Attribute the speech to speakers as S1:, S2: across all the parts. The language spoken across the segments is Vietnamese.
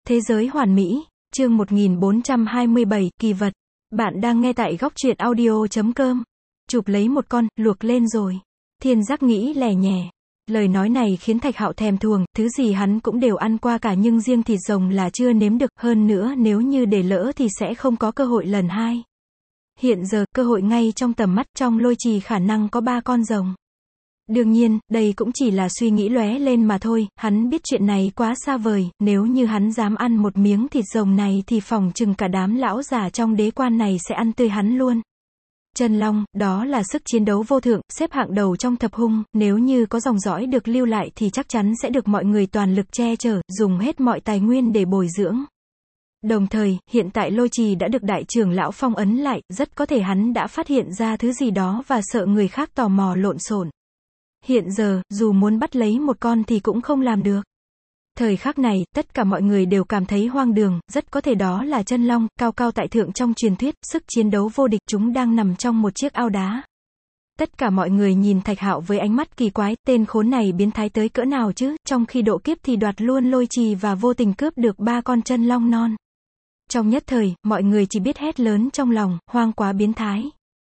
S1: Thế giới hoàn mỹ, chương 1427, kỳ vật. Bạn đang nghe tại góc truyện audio.com. Chụp lấy một con, luộc lên rồi. Thiên Giác nghĩ lẻ nhẻ. Lời nói này khiến Thạch Hạo thèm thuồng, thứ gì hắn cũng đều ăn qua cả nhưng riêng thịt rồng là chưa nếm được, hơn nữa nếu như để lỡ thì sẽ không có cơ hội lần hai. Hiện giờ, cơ hội ngay trong tầm mắt, trong lôi trì khả năng có 3 con rồng. Đương nhiên, đây cũng chỉ là suy nghĩ lóe lên mà thôi, hắn biết chuyện này quá xa vời, nếu như hắn dám ăn một miếng thịt rồng này thì phỏng chừng cả đám lão già trong đế quan này sẽ ăn tươi hắn luôn. Chân long, đó là sức chiến đấu vô thượng, xếp hạng đầu trong thập hung, nếu như có dòng dõi được lưu lại thì chắc chắn sẽ được mọi người toàn lực che chở, dùng hết mọi tài nguyên để bồi dưỡng. Đồng thời, hiện tại lôi trì đã được đại trưởng lão phong ấn lại, rất có thể hắn đã phát hiện ra thứ gì đó và sợ người khác tò mò lộn xộn. Hiện giờ, dù muốn bắt lấy một con thì cũng không làm được. Thời khắc này, tất cả mọi người đều cảm thấy hoang đường, rất có thể đó là chân long, cao cao tại thượng trong truyền thuyết, sức chiến đấu vô địch, chúng đang nằm trong một chiếc ao đá. Tất cả mọi người nhìn Thạch Hạo với ánh mắt kỳ quái, tên khốn này biến thái tới cỡ nào chứ, trong khi độ kiếp thì đoạt luôn lôi trì và vô tình cướp được 3 con chân long non. Trong nhất thời, mọi người chỉ biết hét lớn trong lòng, hoang quá biến thái.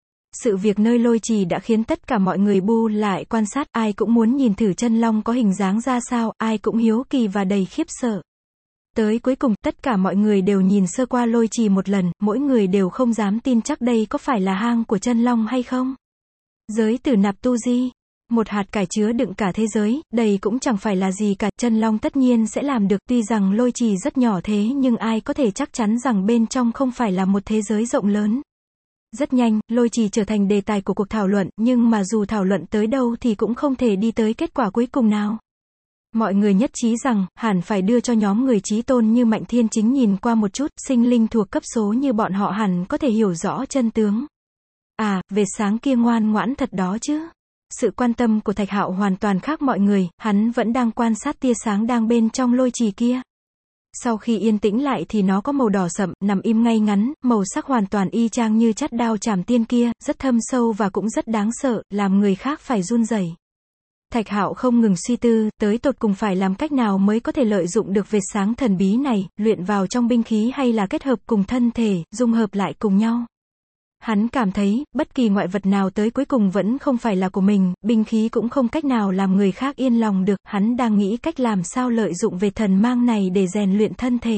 S1: Sự việc nơi lôi trì đã khiến tất cả mọi người bu lại quan sát, ai cũng muốn nhìn thử chân long có hình dáng ra sao, ai cũng hiếu kỳ và đầy khiếp sợ. Tới cuối cùng, tất cả mọi người đều nhìn sơ qua lôi trì một lần, mỗi người đều không dám tin chắc đây có phải là hang của chân long hay không. Giới tử nạp tu di, một hạt cải chứa đựng cả thế giới, đây cũng chẳng phải là gì cả, chân long tất nhiên sẽ làm được, tuy rằng lôi trì rất nhỏ thế nhưng ai có thể chắc chắn rằng bên trong không phải là một thế giới rộng lớn. Rất nhanh, lôi trì trở thành đề tài của cuộc thảo luận, nhưng mà dù thảo luận tới đâu thì cũng không thể đi tới kết quả cuối cùng nào. Mọi người nhất trí rằng, hẳn phải đưa cho nhóm người chí tôn như Mạnh Thiên Chính nhìn qua một chút, sinh linh thuộc cấp số như bọn họ hẳn có thể hiểu rõ chân tướng. À, vệt sáng kia ngoan ngoãn thật đó chứ. Sự quan tâm của Thạch Hạo hoàn toàn khác mọi người, hắn vẫn đang quan sát tia sáng đang bên trong lôi trì kia. Sau khi yên tĩnh lại thì nó có màu đỏ sậm, nằm im ngay ngắn, màu sắc hoàn toàn y chang như chát đao chảm tiên kia, rất thâm sâu và cũng rất đáng sợ, làm người khác phải run rẩy. Thạch Hạo không ngừng suy tư, tới tột cùng phải làm cách nào mới có thể lợi dụng được vệt sáng thần bí này, luyện vào trong binh khí hay là kết hợp cùng thân thể, dung hợp lại cùng nhau. Hắn cảm thấy, bất kỳ ngoại vật nào tới cuối cùng vẫn không phải là của mình, binh khí cũng không cách nào làm người khác yên lòng được, hắn đang nghĩ cách làm sao lợi dụng về thần mang này để rèn luyện thân thể.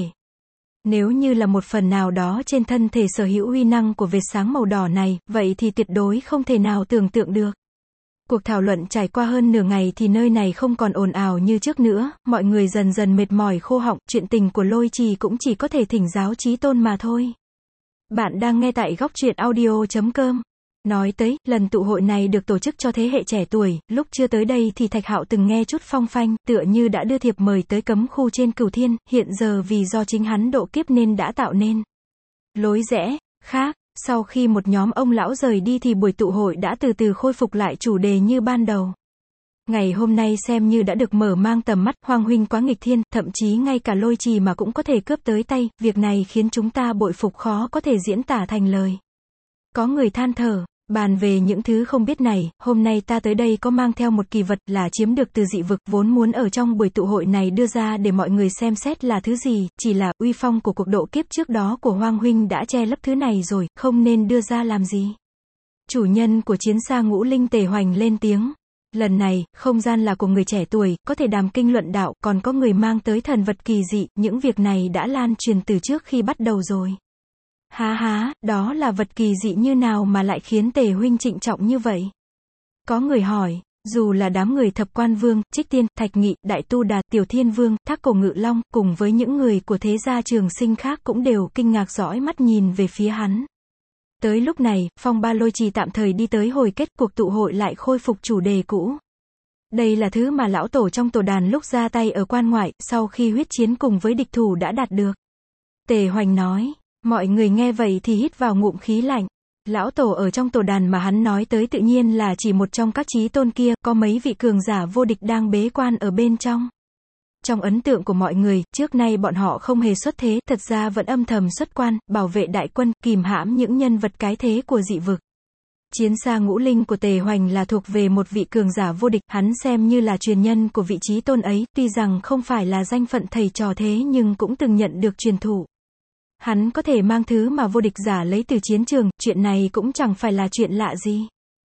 S1: Nếu như là một phần nào đó trên thân thể sở hữu uy năng của vệt sáng màu đỏ này, vậy thì tuyệt đối không thể nào tưởng tượng được. Cuộc thảo luận trải qua hơn nửa ngày thì nơi này không còn ồn ào như trước nữa, mọi người dần dần mệt mỏi khô họng, chuyện tình của lôi trì cũng chỉ có thể thỉnh giáo chí tôn mà thôi. Bạn đang nghe tại góc truyện audio.com. Nói tới, lần tụ hội này được tổ chức cho thế hệ trẻ tuổi, lúc chưa tới đây thì Thạch Hạo từng nghe chút phong phanh, tựa như đã đưa thiệp mời tới cấm khu trên Cửu Thiên, hiện giờ vì do chính hắn độ kiếp nên đã tạo nên lối rẽ khác. Sau khi một nhóm ông lão rời đi thì buổi tụ hội đã từ từ khôi phục lại chủ đề như ban đầu. Ngày hôm nay xem như đã được mở mang tầm mắt, Hoàng huynh quá nghịch thiên, thậm chí ngay cả lôi trì mà cũng có thể cướp tới tay, việc này khiến chúng ta bội phục khó có thể diễn tả thành lời. Có người than thở, bàn về những thứ không biết này, hôm nay ta tới đây có mang theo một kỳ vật là chiếm được từ dị vực, vốn muốn ở trong buổi tụ hội này đưa ra để mọi người xem xét là thứ gì, chỉ là uy phong của cuộc độ kiếp trước đó của Hoàng huynh đã che lấp thứ này rồi, không nên đưa ra làm gì. Chủ nhân của chiến xa Ngũ Linh Tề Hoành lên tiếng. Lần này, không gian là của người trẻ tuổi, có thể đàm kinh luận đạo, còn có người mang tới thần vật kỳ dị, những việc này đã lan truyền từ trước khi bắt đầu rồi. Há, đó là vật kỳ dị như nào mà lại khiến Tề huynh trịnh trọng như vậy? Có người hỏi, dù là đám người Thập Quan Vương, Trích Tiên, Thạch Nghị, Đại Tu Đà, Tiểu Thiên Vương, Thác Cổ Ngự Long, cùng với những người của thế gia Trường Sinh khác cũng đều kinh ngạc dõi mắt nhìn về phía hắn. Tới lúc này, phong ba lôi trì tạm thời đi tới hồi kết, cuộc tụ hội lại khôi phục chủ đề cũ. Đây là thứ mà lão tổ trong tổ đàn lúc ra tay ở quan ngoại, sau khi huyết chiến cùng với địch thủ đã đạt được. Tề Hoành nói, mọi người nghe vậy thì hít vào ngụm khí lạnh. Lão tổ ở trong tổ đàn mà hắn nói tới tự nhiên là chỉ một trong các chí tôn kia, có mấy vị cường giả vô địch đang bế quan ở bên trong. Trong ấn tượng của mọi người, trước nay bọn họ không hề xuất thế, thật ra vẫn âm thầm xuất quan, bảo vệ đại quân, kìm hãm những nhân vật cái thế của dị vực. Chiến xa ngũ linh của Tề Hoành là thuộc về một vị cường giả vô địch, hắn xem như là truyền nhân của vị trí tôn ấy, tuy rằng không phải là danh phận thầy trò thế nhưng cũng từng nhận được truyền thụ. Hắn có thể mang thứ mà vô địch giả lấy từ chiến trường, chuyện này cũng chẳng phải là chuyện lạ gì.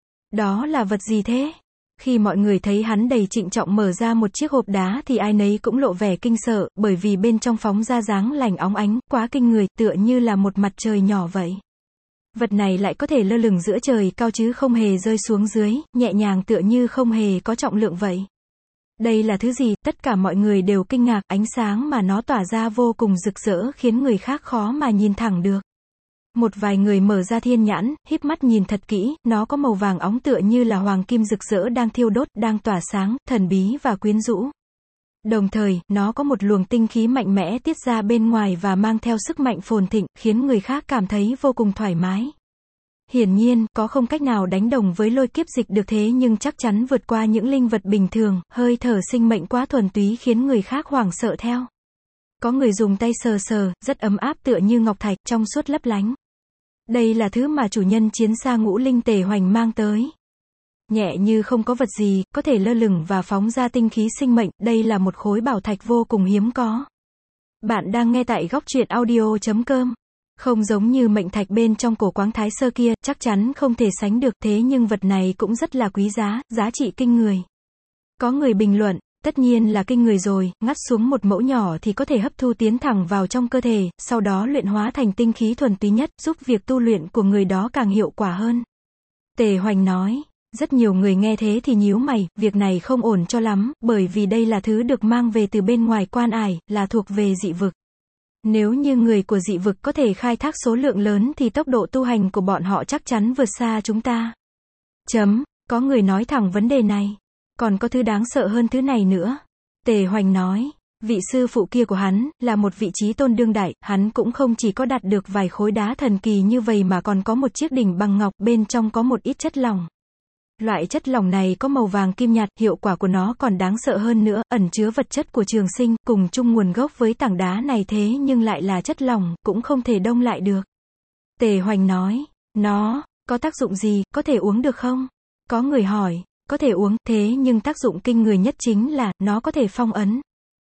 S1: Đó là vật gì thế? Khi mọi người thấy hắn đầy trịnh trọng mở ra một chiếc hộp đá thì ai nấy cũng lộ vẻ kinh sợ, bởi vì bên trong phóng ra dáng lành óng ánh, quá kinh người, tựa như là một mặt trời nhỏ vậy. Vật này lại có thể lơ lửng giữa trời cao chứ không hề rơi xuống dưới, nhẹ nhàng tựa như không hề có trọng lượng vậy. Đây là thứ gì? Tất cả mọi người đều kinh ngạc, ánh sáng mà nó tỏa ra vô cùng rực rỡ khiến người khác khó mà nhìn thẳng được. Một vài người mở ra thiên nhãn, híp mắt nhìn thật kỹ, nó có màu vàng óng tựa như là hoàng kim rực rỡ đang thiêu đốt, đang tỏa sáng, thần bí và quyến rũ. Đồng thời, nó có một luồng tinh khí mạnh mẽ tiết ra bên ngoài và mang theo sức mạnh phồn thịnh, khiến người khác cảm thấy vô cùng thoải mái. Hiển nhiên, có không cách nào đánh đồng với lôi kiếp dịch được thế nhưng chắc chắn vượt qua những linh vật bình thường, hơi thở sinh mệnh quá thuần túy khiến người khác hoảng sợ theo. Có người dùng tay sờ sờ, rất ấm áp tựa như ngọc thạch, trong suốt lấp lánh. Đây là thứ mà chủ nhân chiến xa ngũ linh Tề Hoành mang tới. Nhẹ như không có vật gì, có thể lơ lửng và phóng ra tinh khí sinh mệnh, đây là một khối bảo thạch vô cùng hiếm có. Bạn đang nghe tại góc truyện audio.com. Không giống như mệnh thạch bên trong cổ quáng Thái Sơ kia, chắc chắn không thể sánh được, thế nhưng vật này cũng rất là quý giá, giá trị kinh người. Có người bình luận, tất nhiên là kinh người rồi, ngắt xuống một mẫu nhỏ thì có thể hấp thu tiến thẳng vào trong cơ thể, sau đó luyện hóa thành tinh khí thuần túy nhất, giúp việc tu luyện của người đó càng hiệu quả hơn. Tề Hoành nói. Rất nhiều người nghe thế thì nhíu mày, việc này không ổn cho lắm, bởi vì đây là thứ được mang về từ bên ngoài quan ải, là thuộc về dị vực. Nếu như người của dị vực có thể khai thác số lượng lớn thì tốc độ tu hành của bọn họ chắc chắn vượt xa chúng ta. Có người nói thẳng vấn đề này. Còn có thứ đáng sợ hơn thứ này nữa. Tề Hoành nói, vị sư phụ kia của hắn, là một vị trí tôn đương đại, hắn cũng không chỉ có đạt được vài khối đá thần kỳ như vậy mà còn có một chiếc đỉnh bằng ngọc, bên trong có một ít chất lỏng. Loại chất lỏng này có màu vàng kim nhạt, hiệu quả của nó còn đáng sợ hơn nữa, ẩn chứa vật chất của trường sinh, cùng chung nguồn gốc với tảng đá này thế nhưng lại là chất lỏng, cũng không thể đông lại được. Tề Hoành nói, nó có tác dụng gì, có thể uống được không? Có người hỏi, có thể uống, thế nhưng tác dụng kinh người nhất chính là, nó có thể phong ấn.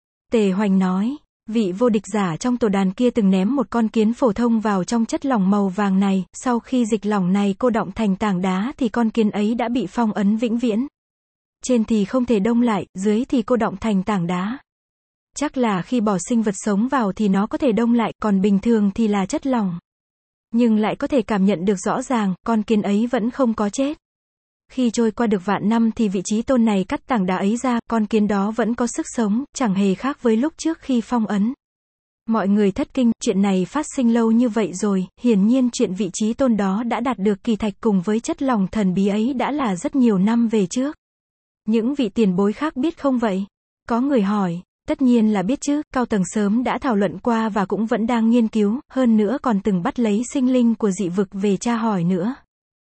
S1: Tề Hoành nói, vị vô địch giả trong tổ đàn kia từng ném một con kiến phổ thông vào trong chất lỏng màu vàng này, sau khi dịch lỏng này cô đọng thành tảng đá thì con kiến ấy đã bị phong ấn vĩnh viễn. Trên thì không thể đông lại, dưới thì cô đọng thành tảng đá. Chắc là khi bỏ sinh vật sống vào thì nó có thể đông lại, còn bình thường thì là chất lỏng. Nhưng lại có thể cảm nhận được rõ ràng, con kiến ấy vẫn không có chết. Khi trôi qua được vạn năm thì vị trí tôn này cắt tảng đá ấy ra, con kiến đó vẫn có sức sống, chẳng hề khác với lúc trước khi phong ấn. Mọi người thất kinh, chuyện này phát sinh lâu như vậy rồi, hiển nhiên chuyện vị trí tôn đó đã đạt được kỳ thạch cùng với chất lỏng thần bí ấy đã là rất nhiều năm về trước. Những vị tiền bối khác biết không vậy? Có người hỏi, tất nhiên là biết chứ, cao tầng sớm đã thảo luận qua và cũng vẫn đang nghiên cứu, hơn nữa còn từng bắt lấy sinh linh của dị vực về tra hỏi nữa.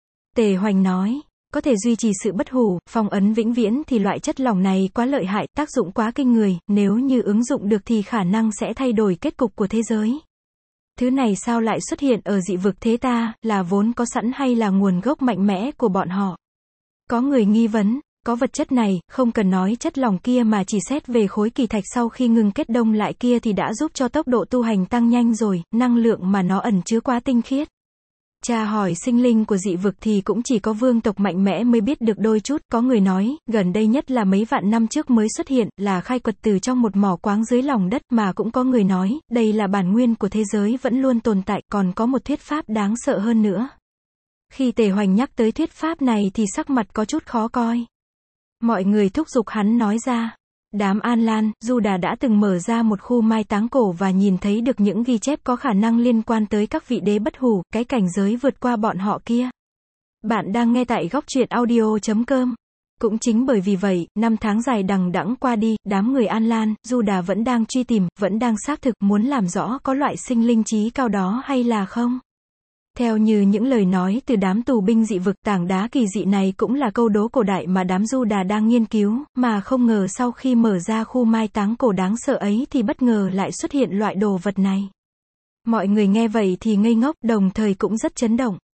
S1: Tề Hoành nói. Có thể duy trì sự bất hủ, phong ấn vĩnh viễn thì loại chất lỏng này quá lợi hại, tác dụng quá kinh người, nếu như ứng dụng được thì khả năng sẽ thay đổi kết cục của thế giới. Thứ này sao lại xuất hiện ở dị vực thế ta, là vốn có sẵn hay là nguồn gốc mạnh mẽ của bọn họ? Có người nghi vấn, có vật chất này, không cần nói chất lỏng kia mà chỉ xét về khối kỳ thạch sau khi ngừng kết đông lại kia thì đã giúp cho tốc độ tu hành tăng nhanh rồi, năng lượng mà nó ẩn chứa quá tinh khiết. Tra hỏi sinh linh của dị vực thì cũng chỉ có vương tộc mạnh mẽ mới biết được đôi chút, có người nói, gần đây nhất là mấy vạn năm trước mới xuất hiện, là khai quật từ trong một mỏ quáng dưới lòng đất, mà cũng có người nói, đây là bản nguyên của thế giới vẫn luôn tồn tại, còn có một thuyết pháp đáng sợ hơn nữa. Khi Tề Hoành nhắc tới thuyết pháp này thì sắc mặt có chút khó coi. Mọi người thúc giục hắn nói ra. Đám An Lan, Du Đà đã từng mở ra một khu mai táng cổ và nhìn thấy được những ghi chép có khả năng liên quan tới các vị đế bất hủ, cái cảnh giới vượt qua bọn họ kia. Bạn đang nghe tại góc truyện audio.com. Cũng chính bởi vì vậy, năm tháng dài đằng đẵng qua đi, đám người An Lan, Du Đà vẫn đang truy tìm, vẫn đang xác thực muốn làm rõ có loại sinh linh trí cao đó hay là không. Theo như những lời nói từ đám tù binh dị vực, tảng đá kỳ dị này cũng là câu đố cổ đại mà đám Du Đà đang nghiên cứu, mà không ngờ sau khi mở ra khu mai táng cổ đáng sợ ấy thì bất ngờ lại xuất hiện loại đồ vật này. Mọi người nghe vậy thì ngây ngốc, đồng thời cũng rất chấn động.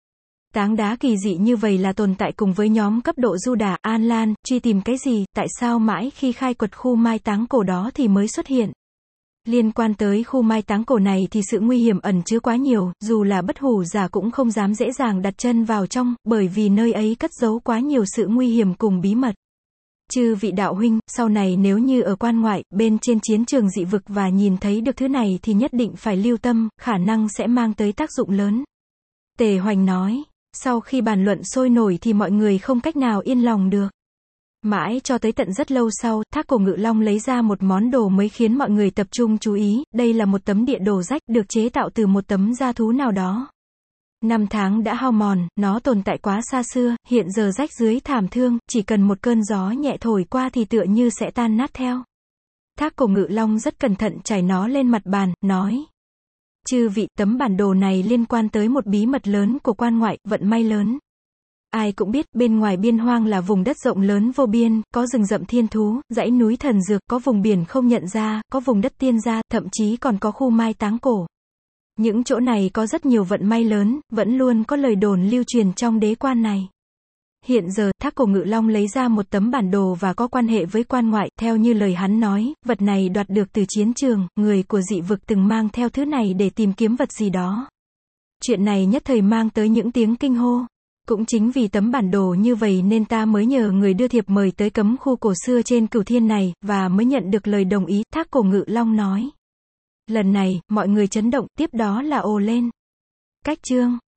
S1: Tảng đá kỳ dị như vậy là tồn tại cùng với nhóm cấp độ Du Đà, An Lan, truy tìm cái gì, tại sao mãi khi khai quật khu mai táng cổ đó thì mới xuất hiện. Liên quan tới khu mai táng cổ này thì sự nguy hiểm ẩn chứa quá nhiều, dù là bất hủ giả cũng không dám dễ dàng đặt chân vào trong, bởi vì nơi ấy cất giấu quá nhiều sự nguy hiểm cùng bí mật. Chư vị đạo huynh, sau này nếu như ở quan ngoại, bên trên chiến trường dị vực và nhìn thấy được thứ này thì nhất định phải lưu tâm, khả năng sẽ mang tới tác dụng lớn. Tề Hoành nói, sau khi bàn luận sôi nổi thì mọi người không cách nào yên lòng được. Mãi cho tới tận rất lâu sau, Thác Cổ Ngự Long lấy ra một món đồ mới khiến mọi người tập trung chú ý, đây là một tấm địa đồ rách, được chế tạo từ một tấm da thú nào đó. Năm tháng đã hao mòn, nó tồn tại quá xa xưa, hiện giờ rách dưới thảm thương, chỉ cần một cơn gió nhẹ thổi qua thì tựa như sẽ tan nát theo. Thác Cổ Ngự Long rất cẩn thận trải nó lên mặt bàn, nói. Chư vị, tấm bản đồ này liên quan tới một bí mật lớn của quan ngoại, vận may lớn. Ai cũng biết, bên ngoài biên hoang là vùng đất rộng lớn vô biên, có rừng rậm thiên thú, dãy núi thần dược, có vùng biển không nhận ra, có vùng đất tiên gia, thậm chí còn có khu mai táng cổ. Những chỗ này có rất nhiều vận may lớn, vẫn luôn có lời đồn lưu truyền trong đế quan này. Hiện giờ, Thác Cổ Ngự Long lấy ra một tấm bản đồ và có quan hệ với quan ngoại, theo như lời hắn nói, vật này đoạt được từ chiến trường, người của dị vực từng mang theo thứ này để tìm kiếm vật gì đó. Chuyện này nhất thời mang tới những tiếng kinh hô. Cũng chính vì tấm bản đồ như vậy nên ta mới nhờ người đưa thiệp mời tới cấm khu cổ xưa trên Cửu Thiên này, và mới nhận được lời đồng ý, Thác Cổ Ngự Long nói. Lần này, mọi người chấn động, tiếp đó là ồ lên. Cách chương